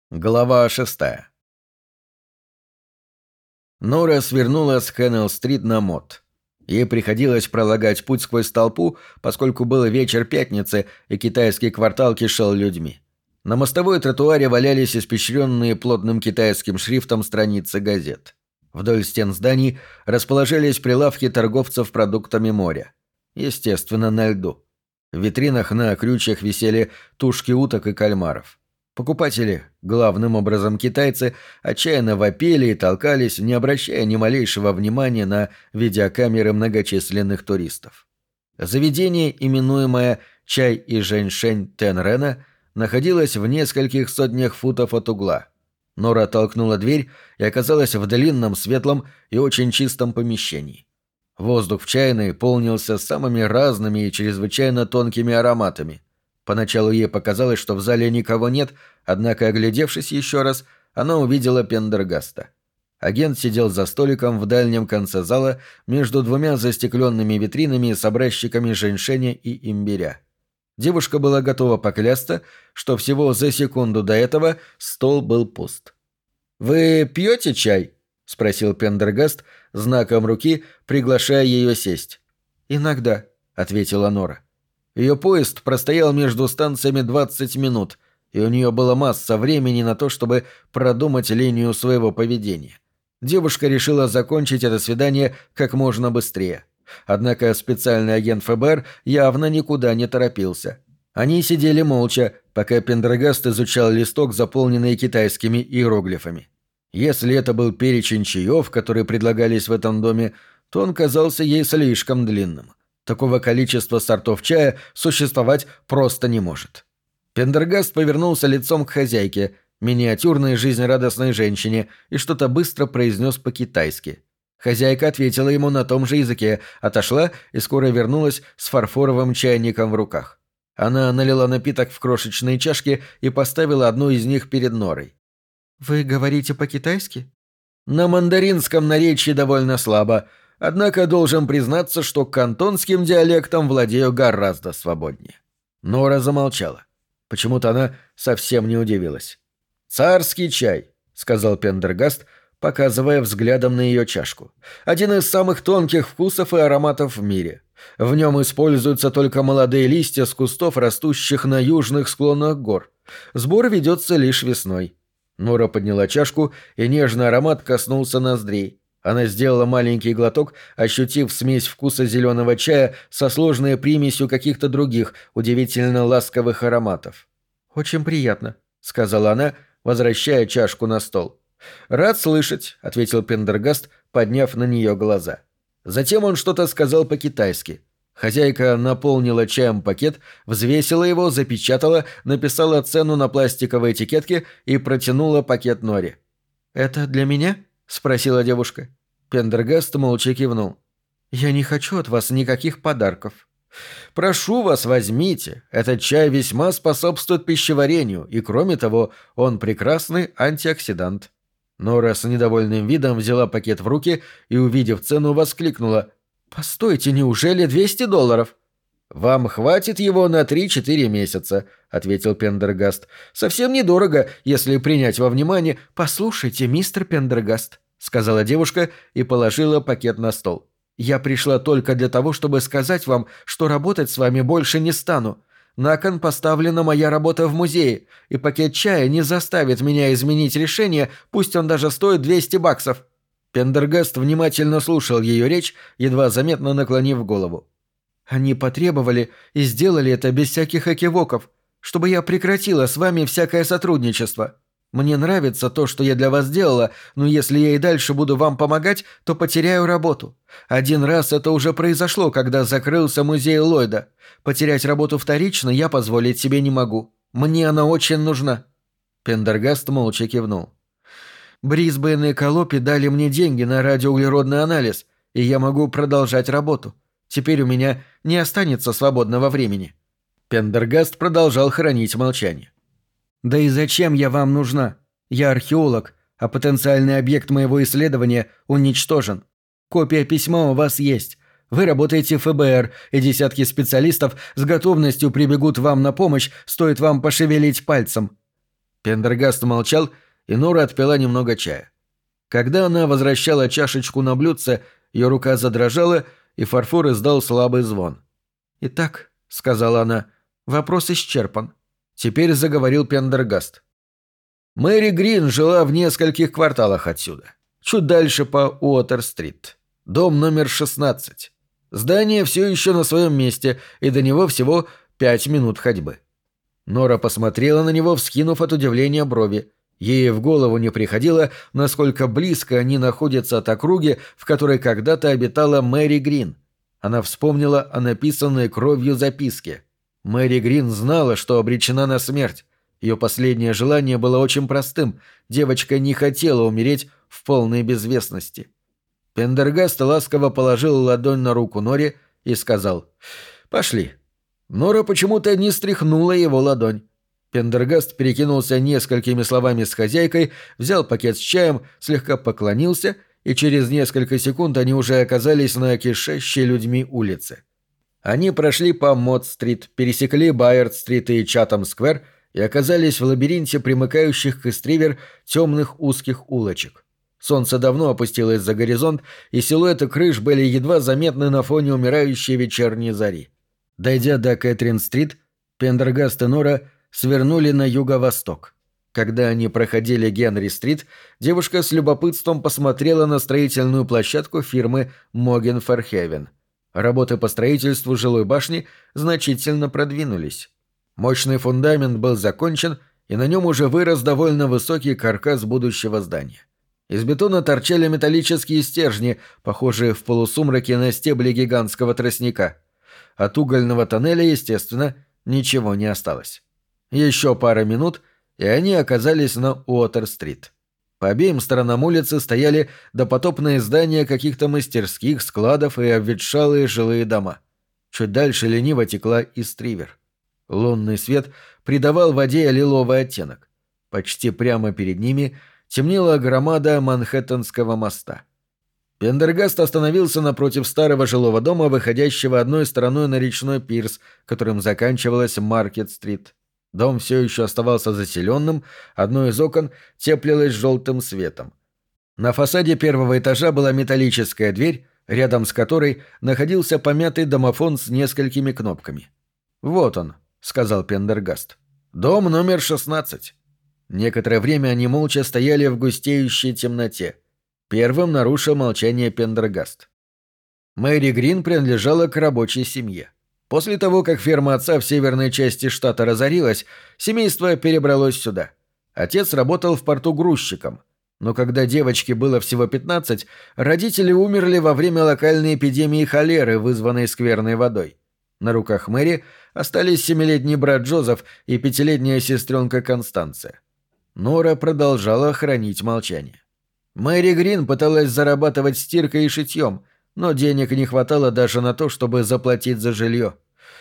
Глава 6. Нора свернула с Хэннелл-стрит на Мот. Ей приходилось пролагать путь сквозь толпу, поскольку был вечер пятницы, и китайский квартал кишел людьми. На мостовой тротуаре валялись испещренные плотным китайским шрифтом страницы газет. Вдоль стен зданий расположились прилавки торговцев продуктами моря. Естественно, на льду. В витринах на крючьях висели тушки уток и кальмаров. Покупатели, главным образом китайцы, отчаянно вопили и толкались, не обращая ни малейшего внимания на видеокамеры многочисленных туристов. Заведение, именуемое «Чай и Женьшень Тенрена», находилось в нескольких сотнях футов от угла. Нора толкнула дверь и оказалась в длинном, светлом и очень чистом помещении. Воздух в чайной полнился самыми разными и чрезвычайно тонкими ароматами. Поначалу ей показалось, что в зале никого нет, однако, оглядевшись еще раз, она увидела Пендергаста. Агент сидел за столиком в дальнем конце зала между двумя застекленными витринами с образчиками женьшеня и имбиря. Девушка была готова поклясться, что всего за секунду до этого стол был пуст. «Вы пьете чай?» — спросил Пендергаст, знаком руки приглашая ее сесть. «Иногда», — ответила Нора. Ее поезд простоял между станциями 20 минут, и у нее была масса времени на то, чтобы продумать линию своего поведения. Девушка решила закончить это свидание как можно быстрее. Однако специальный агент ФБР явно никуда не торопился. Они сидели молча, пока Пендергаст изучал листок, заполненный китайскими иероглифами. Если это был перечень чаев, которые предлагались в этом доме, то он казался ей слишком длинным. Такого количества сортов чая существовать просто не может. Пендергаст повернулся лицом к хозяйке, миниатюрной жизнерадостной женщине, и что-то быстро произнес по-китайски. Хозяйка ответила ему на том же языке, отошла и скоро вернулась с фарфоровым чайником в руках. Она налила напиток в крошечные чашки и поставила одну из них перед Норой. «Вы говорите по-китайски?» «На мандаринском наречии довольно слабо. Однако должен признаться, что кантонским диалектом владею гораздо свободнее». Нора замолчала. Почему-то она совсем не удивилась. «Царский чай», — сказал Пендергаст, показывая взглядом на ее чашку. «Один из самых тонких вкусов и ароматов в мире. В нем используются только молодые листья с кустов, растущих на южных склонах гор. Сбор ведется лишь весной». Нора подняла чашку, и нежный аромат коснулся ноздрей. Она сделала маленький глоток, ощутив смесь вкуса зеленого чая со сложной примесью каких-то других, удивительно ласковых ароматов. «Очень приятно», — сказала она, возвращая чашку на стол. «Рад слышать», — ответил Пендергаст, подняв на нее глаза. Затем он что-то сказал по-китайски. Хозяйка наполнила чаем пакет, взвесила его, запечатала, написала цену на пластиковой этикетке и протянула пакет Норе. «Это для меня?» — спросила девушка. Пендергаст молча кивнул. «Я не хочу от вас никаких подарков». «Прошу вас, возьмите. Этот чай весьма способствует пищеварению, и, кроме того, он прекрасный антиоксидант». Нора с недовольным видом взяла пакет в руки и, увидев цену, воскликнула. «Постойте, неужели $200?» «Вам хватит его на 3-4 месяца», — ответил Пендергаст. «Совсем недорого, если принять во внимание...» «Послушайте, мистер Пендергаст», — сказала девушка и положила пакет на стол. «Я пришла только для того, чтобы сказать вам, что работать с вами больше не стану. На кон поставлена моя работа в музее, и пакет чая не заставит меня изменить решение, пусть он даже стоит $200». Пендергаст внимательно слушал ее речь, едва заметно наклонив голову. «Они потребовали и сделали это без всяких экивоков, чтобы я прекратила с вами всякое сотрудничество. Мне нравится то, что я для вас делала, но если я и дальше буду вам помогать, то потеряю работу. Один раз это уже произошло, когда закрылся музей Ллойда. Потерять работу вторично я позволить себе не могу. Мне она очень нужна». Пендергаст молча кивнул. «Брисбейн и Колопи дали мне деньги на радиоуглеродный анализ, и я могу продолжать работу. Теперь у меня не останется свободного времени». Пендергаст продолжал хранить молчание. «Да и зачем я вам нужна? Я археолог, а потенциальный объект моего исследования уничтожен. Копия письма у вас есть. Вы работаете в ФБР, и десятки специалистов с готовностью прибегут вам на помощь, стоит вам пошевелить пальцем». Пендергаст молчал, и Нора отпила немного чая. Когда она возвращала чашечку на блюдце, ее рука задрожала, и фарфор издал слабый звон. «Итак», — сказала она, — «вопрос исчерпан». Теперь заговорил Пендергаст. Мэри Грин жила в нескольких кварталах отсюда, чуть дальше по Уотер-стрит. Дом номер 16. Здание все еще на своем месте, и до него всего 5 минут ходьбы. Нора посмотрела на него, вскинув от удивления брови. Ей в голову не приходило, насколько близко они находятся от округи, в которой когда-то обитала Мэри Грин. Она вспомнила о написанной кровью записке. Мэри Грин знала, что обречена на смерть. Ее последнее желание было очень простым. Девочка не хотела умереть в полной безвестности. Пендергаст ласково положил ладонь на руку Норе и сказал: «Пошли». Нора почему-то не стряхнула его ладонь. Пендергаст перекинулся несколькими словами с хозяйкой, взял пакет с чаем, слегка поклонился, и через несколько секунд они уже оказались на кишащей людьми улице. Они прошли по Мод-стрит, пересекли Байерд-стрит и Чатам-сквер и оказались в лабиринте примыкающих к Истривер темных узких улочек. Солнце давно опустилось за горизонт, и силуэты крыш были едва заметны на фоне умирающей вечерней зари. Дойдя до Кэтрин-стрит, Пендергаст и Нора свернули на юго-восток. Когда они проходили Генри-стрит, девушка с любопытством посмотрела на строительную площадку фирмы Моген Ферхевен. Работы по строительству жилой башни значительно продвинулись. Мощный фундамент был закончен, и на нем уже вырос довольно высокий каркас будущего здания. Из бетона торчали металлические стержни, похожие в полусумраке на стебли гигантского тростника. От угольного тоннеля, естественно, ничего не осталось. Еще пара минут, и они оказались на Уотер-стрит. По обеим сторонам улицы стояли допотопные здания каких-то мастерских, складов и обветшалые жилые дома. Чуть дальше лениво текла Истривер. Лунный свет придавал воде лиловый оттенок. Почти прямо перед ними темнела громада Манхэттенского моста. Пендергаст остановился напротив старого жилого дома, выходящего одной стороной на речной пирс, которым заканчивалась Маркет-стрит. Дом все еще оставался заселенным, одно из окон теплилось желтым светом. На фасаде первого этажа была металлическая дверь, рядом с которой находился помятый домофон с несколькими кнопками. «Вот он», — сказал Пендергаст. «Дом номер 16». Некоторое время они молча стояли в густеющей темноте. Первым нарушил молчание Пендергаст. Мэри Грин принадлежала к рабочей семье. После того, как ферма отца в северной части штата разорилась, семейство перебралось сюда. Отец работал в порту грузчиком. Но когда девочке было всего 15, родители умерли во время локальной эпидемии холеры, вызванной скверной водой. На руках Мэри остались 7-летний брат Джозеф и 5-летняя сестренка Констанция. Нора продолжала хранить молчание. Мэри Грин пыталась зарабатывать стиркой и шитьем, но денег не хватало даже на то, чтобы заплатить за жилье.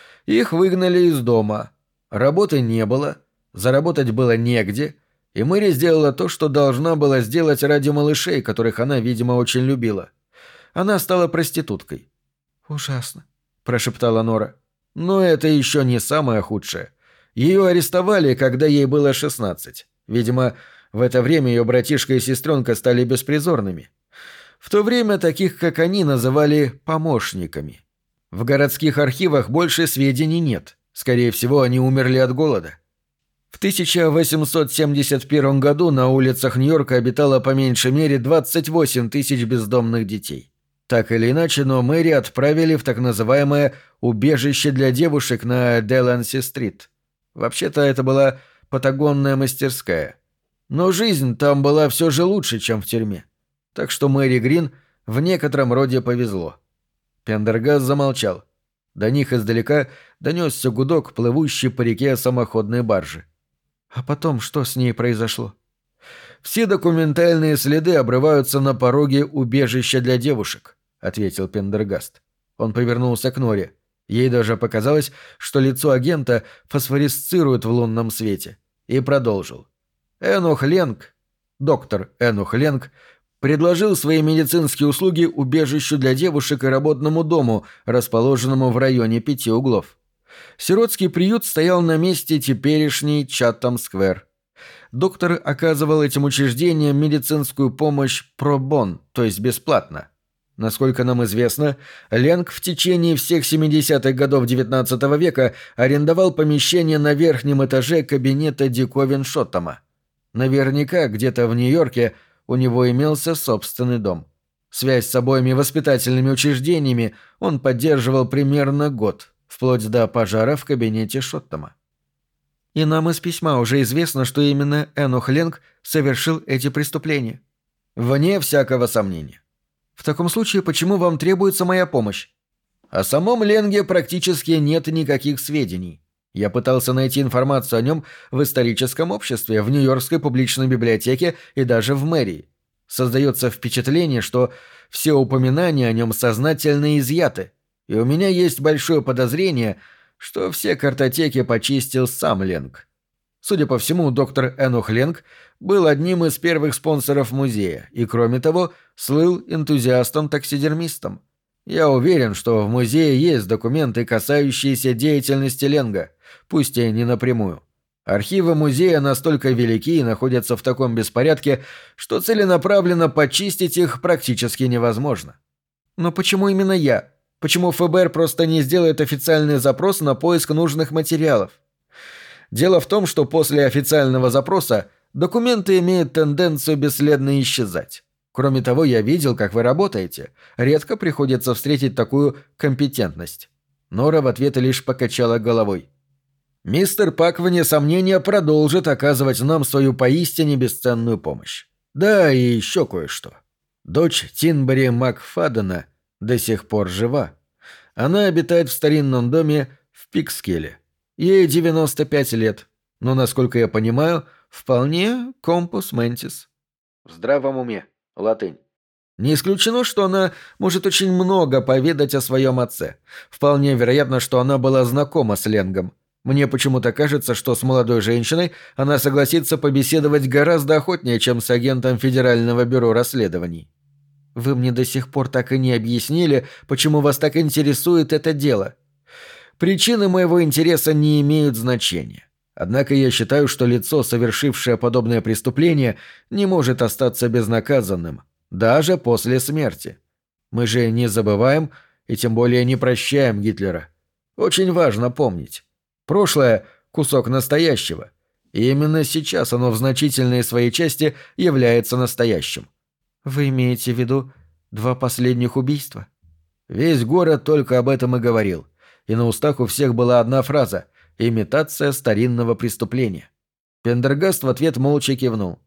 Их выгнали из дома. Работы не было, заработать было негде, и Мэри сделала то, что должна была сделать ради малышей, которых она, видимо, очень любила. Она стала проституткой. «Ужасно», — прошептала Нора. Но это еще не самое худшее. Ее арестовали, когда ей было 16. Видимо, в это время ее братишка и сестренка стали беспризорными. В то время таких, как они, называли помощниками. В городских архивах больше сведений нет. Скорее всего, они умерли от голода. В 1871 году на улицах Нью-Йорка обитало по меньшей мере 28 тысяч бездомных детей. Так или иначе, но Мэри отправили в так называемое «убежище для девушек» на Деланси-стрит. Вообще-то это была патагонная мастерская. Но жизнь там была все же лучше, чем в тюрьме. Так что Мэри Грин в некотором роде повезло. Пендергаст замолчал. До них издалека донесся гудок, плывущий по реке самоходной баржи. А потом что с ней произошло? «Все документальные следы обрываются на пороге убежища для девушек», — ответил Пендергаст. Он повернулся к Норе. Ей даже показалось, что лицо агента фосфорисцирует в лунном свете. И продолжил. Энох Ленг, доктор Энох Ленг, предложил свои медицинские услуги убежищу для девушек и работному дому, расположенному в районе 5 углов. Сиротский приют стоял на месте теперешней Чаттам-сквер. Доктор оказывал этим учреждениям медицинскую помощь pro bono, то есть бесплатно. Насколько нам известно, Ленг в течение всех 70-х годов XIX века арендовал помещение на верхнем этаже кабинета диковин Шоттома. Наверняка где-то в Нью-Йорке у него имелся собственный дом. Связь с обоими воспитательными учреждениями он поддерживал примерно год, вплоть до пожара в кабинете Шоттома. И нам из письма уже известно, что именно Энох Ленг совершил эти преступления. Вне всякого сомнения. В таком случае, почему вам требуется моя помощь? О самом Ленге практически нет никаких сведений. Я пытался найти информацию о нем в историческом обществе, в Нью-Йоркской публичной библиотеке и даже в мэрии. Создается впечатление, что все упоминания о нем сознательно изъяты, и у меня есть большое подозрение, что все картотеки почистил сам Ленг. Судя по всему, доктор Энох Ленг был одним из первых спонсоров музея и, кроме того, слыл энтузиастом-таксидермистом. Я уверен, что в музее есть документы, касающиеся деятельности Ленга, пусть и не напрямую. Архивы музея настолько велики и находятся в таком беспорядке, что целенаправленно почистить их практически невозможно. Но почему именно я? Почему ФБР просто не сделает официальный запрос на поиск нужных материалов? Дело в том, что после официального запроса документы имеют тенденцию бесследно исчезать. Кроме того, я видел, как вы работаете. Редко приходится встретить такую компетентность. Нора в ответ лишь покачала головой. Мистер Пак, вне сомнения, продолжит оказывать нам свою поистине бесценную помощь. Да, и еще кое-что. Дочь Тинбери Макфадена до сих пор жива. Она обитает в старинном доме в Пикскилле. Ей 95 лет, но, насколько я понимаю, вполне компус ментис. В здравом уме. Латынь. Не исключено, что она может очень много поведать о своем отце. Вполне вероятно, что она была знакома с Ленгом. Мне почему-то кажется, что с молодой женщиной она согласится побеседовать гораздо охотнее, чем с агентом Федерального бюро расследований. Вы мне до сих пор так и не объяснили, почему вас так интересует это дело. Причины моего интереса не имеют значения. Однако я считаю, что лицо, совершившее подобное преступление, не может остаться безнаказанным, даже после смерти. Мы же не забываем и тем более не прощаем Гитлера. Очень важно помнить. Прошлое – кусок настоящего. И именно сейчас оно в значительной своей части является настоящим. Вы имеете в виду 2 последних убийства? Весь город только об этом и говорил. И на устах у всех была одна фраза – имитация старинного преступления. Пендергаст в ответ молча кивнул.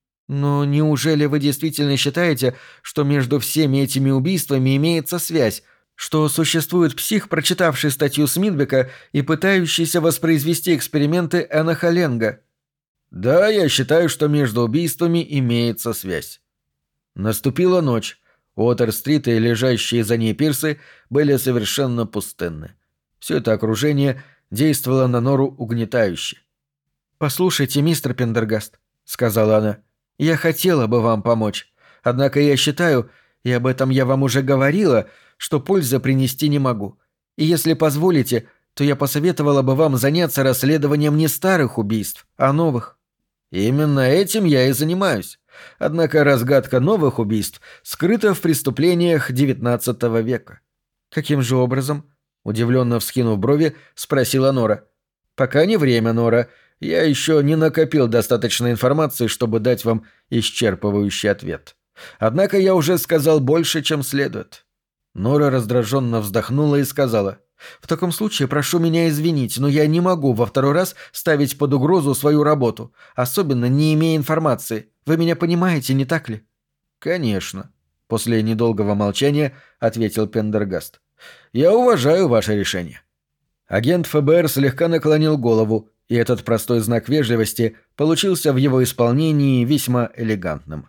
«Но неужели вы действительно считаете, что между всеми этими убийствами имеется связь, что существует псих, прочитавший статью Смитбека и пытающийся воспроизвести эксперименты Эноха Ленга?» «Да, я считаю, что между убийствами имеется связь». Наступила ночь. Уотер-стрит и лежащие за ней пирсы были совершенно пустынны. Все это окружение действовало на Нору угнетающе. «Послушайте, мистер Пендергаст», — сказала она, — «я хотела бы вам помочь. Однако я считаю, и об этом я вам уже говорила, что пользы принести не могу. И если позволите, то я посоветовала бы вам заняться расследованием не старых убийств, а новых». «Именно этим я и занимаюсь. Однако разгадка новых убийств скрыта в преступлениях XIX века». «Каким же образом?» Удивленно вскинув брови, спросила Нора. «Пока не время, Нора. Я еще не накопил достаточно информации, чтобы дать вам исчерпывающий ответ. Однако я уже сказал больше, чем следует». Нора раздраженно вздохнула и сказала: «В таком случае прошу меня извинить, но я не могу во второй раз ставить под угрозу свою работу, особенно не имея информации. Вы меня понимаете, не так ли?» «Конечно», — после недолгого молчания ответил Пендергаст. «Я уважаю ваше решение». Агент ФБР слегка наклонил голову, и этот простой знак вежливости получился в его исполнении весьма элегантным.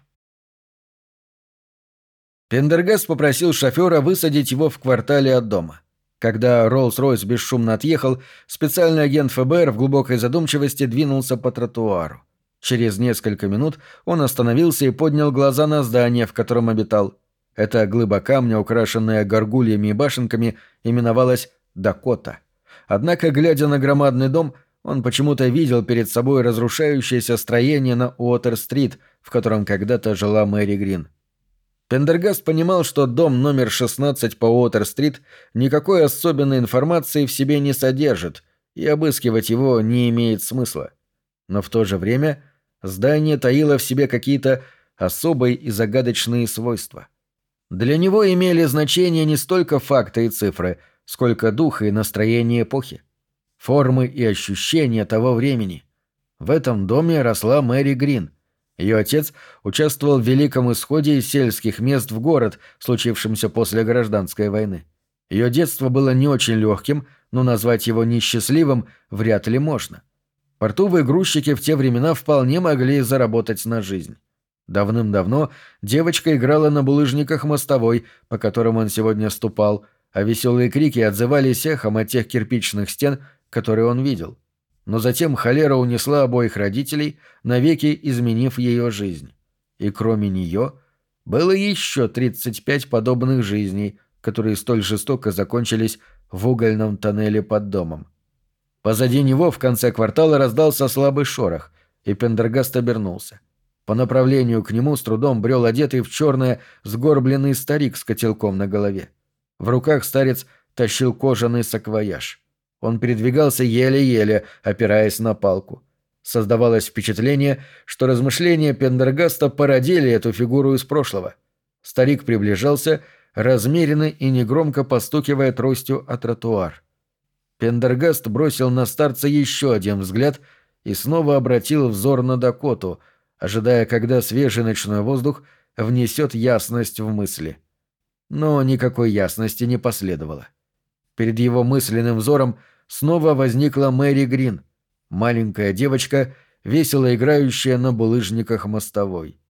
Пендергаст попросил шофера высадить его в квартале от дома. Когда Роллс-Ройс бесшумно отъехал, специальный агент ФБР в глубокой задумчивости двинулся по тротуару. Через несколько минут он остановился и поднял глаза на здание, в котором обитал. Эта глыба камня, украшенная горгульями и башенками, именовалась Дакота. Однако, глядя на громадный дом, Он почему-то видел перед собой разрушающееся строение на Уотер-стрит, в котором когда-то жила Мэри Грин. Пендергаст понимал, что дом номер 16 по Уотер-стрит никакой особенной информации в себе не содержит, и обыскивать его не имеет смысла. Но в то же время здание таило в себе какие-то особые и загадочные свойства. Для него имели значение не столько факты и цифры, сколько дух и настроение эпохи, формы и ощущения того времени. В этом доме росла Мэри Грин. Ее отец участвовал в великом исходе из сельских мест в город, случившемся после гражданской войны. Ее детство было не очень легким, но назвать его несчастливым вряд ли можно. Портовые грузчики в те времена вполне могли заработать на жизнь. Давным-давно девочка играла на булыжниках мостовой, по которым он сегодня ступал, а веселые крики отзывались эхом от тех кирпичных стен, которые он видел. Но затем холера унесла обоих родителей, навеки изменив ее жизнь. И кроме нее было еще 35 подобных жизней, которые столь жестоко закончились в угольном тоннеле под домом. Позади него в конце квартала раздался слабый шорох, и Пендергаст обернулся. По направлению к нему с трудом брел одетый в черное сгорбленный старик с котелком на голове. В руках старец тащил кожаный саквояж. Он передвигался еле-еле, опираясь на палку. Создавалось впечатление, что размышления Пендергаста породили эту фигуру из прошлого. Старик приближался, размеренно и негромко постукивая тростью о тротуар. Пендергаст бросил на старца еще один взгляд и снова обратил взор на Дакоту, ожидая, когда свежий ночной воздух внесет ясность в мысли. Но никакой ясности не последовало. Перед его мысленным взором снова возникла Мэри Грин, маленькая девочка, весело играющая на булыжниках мостовой.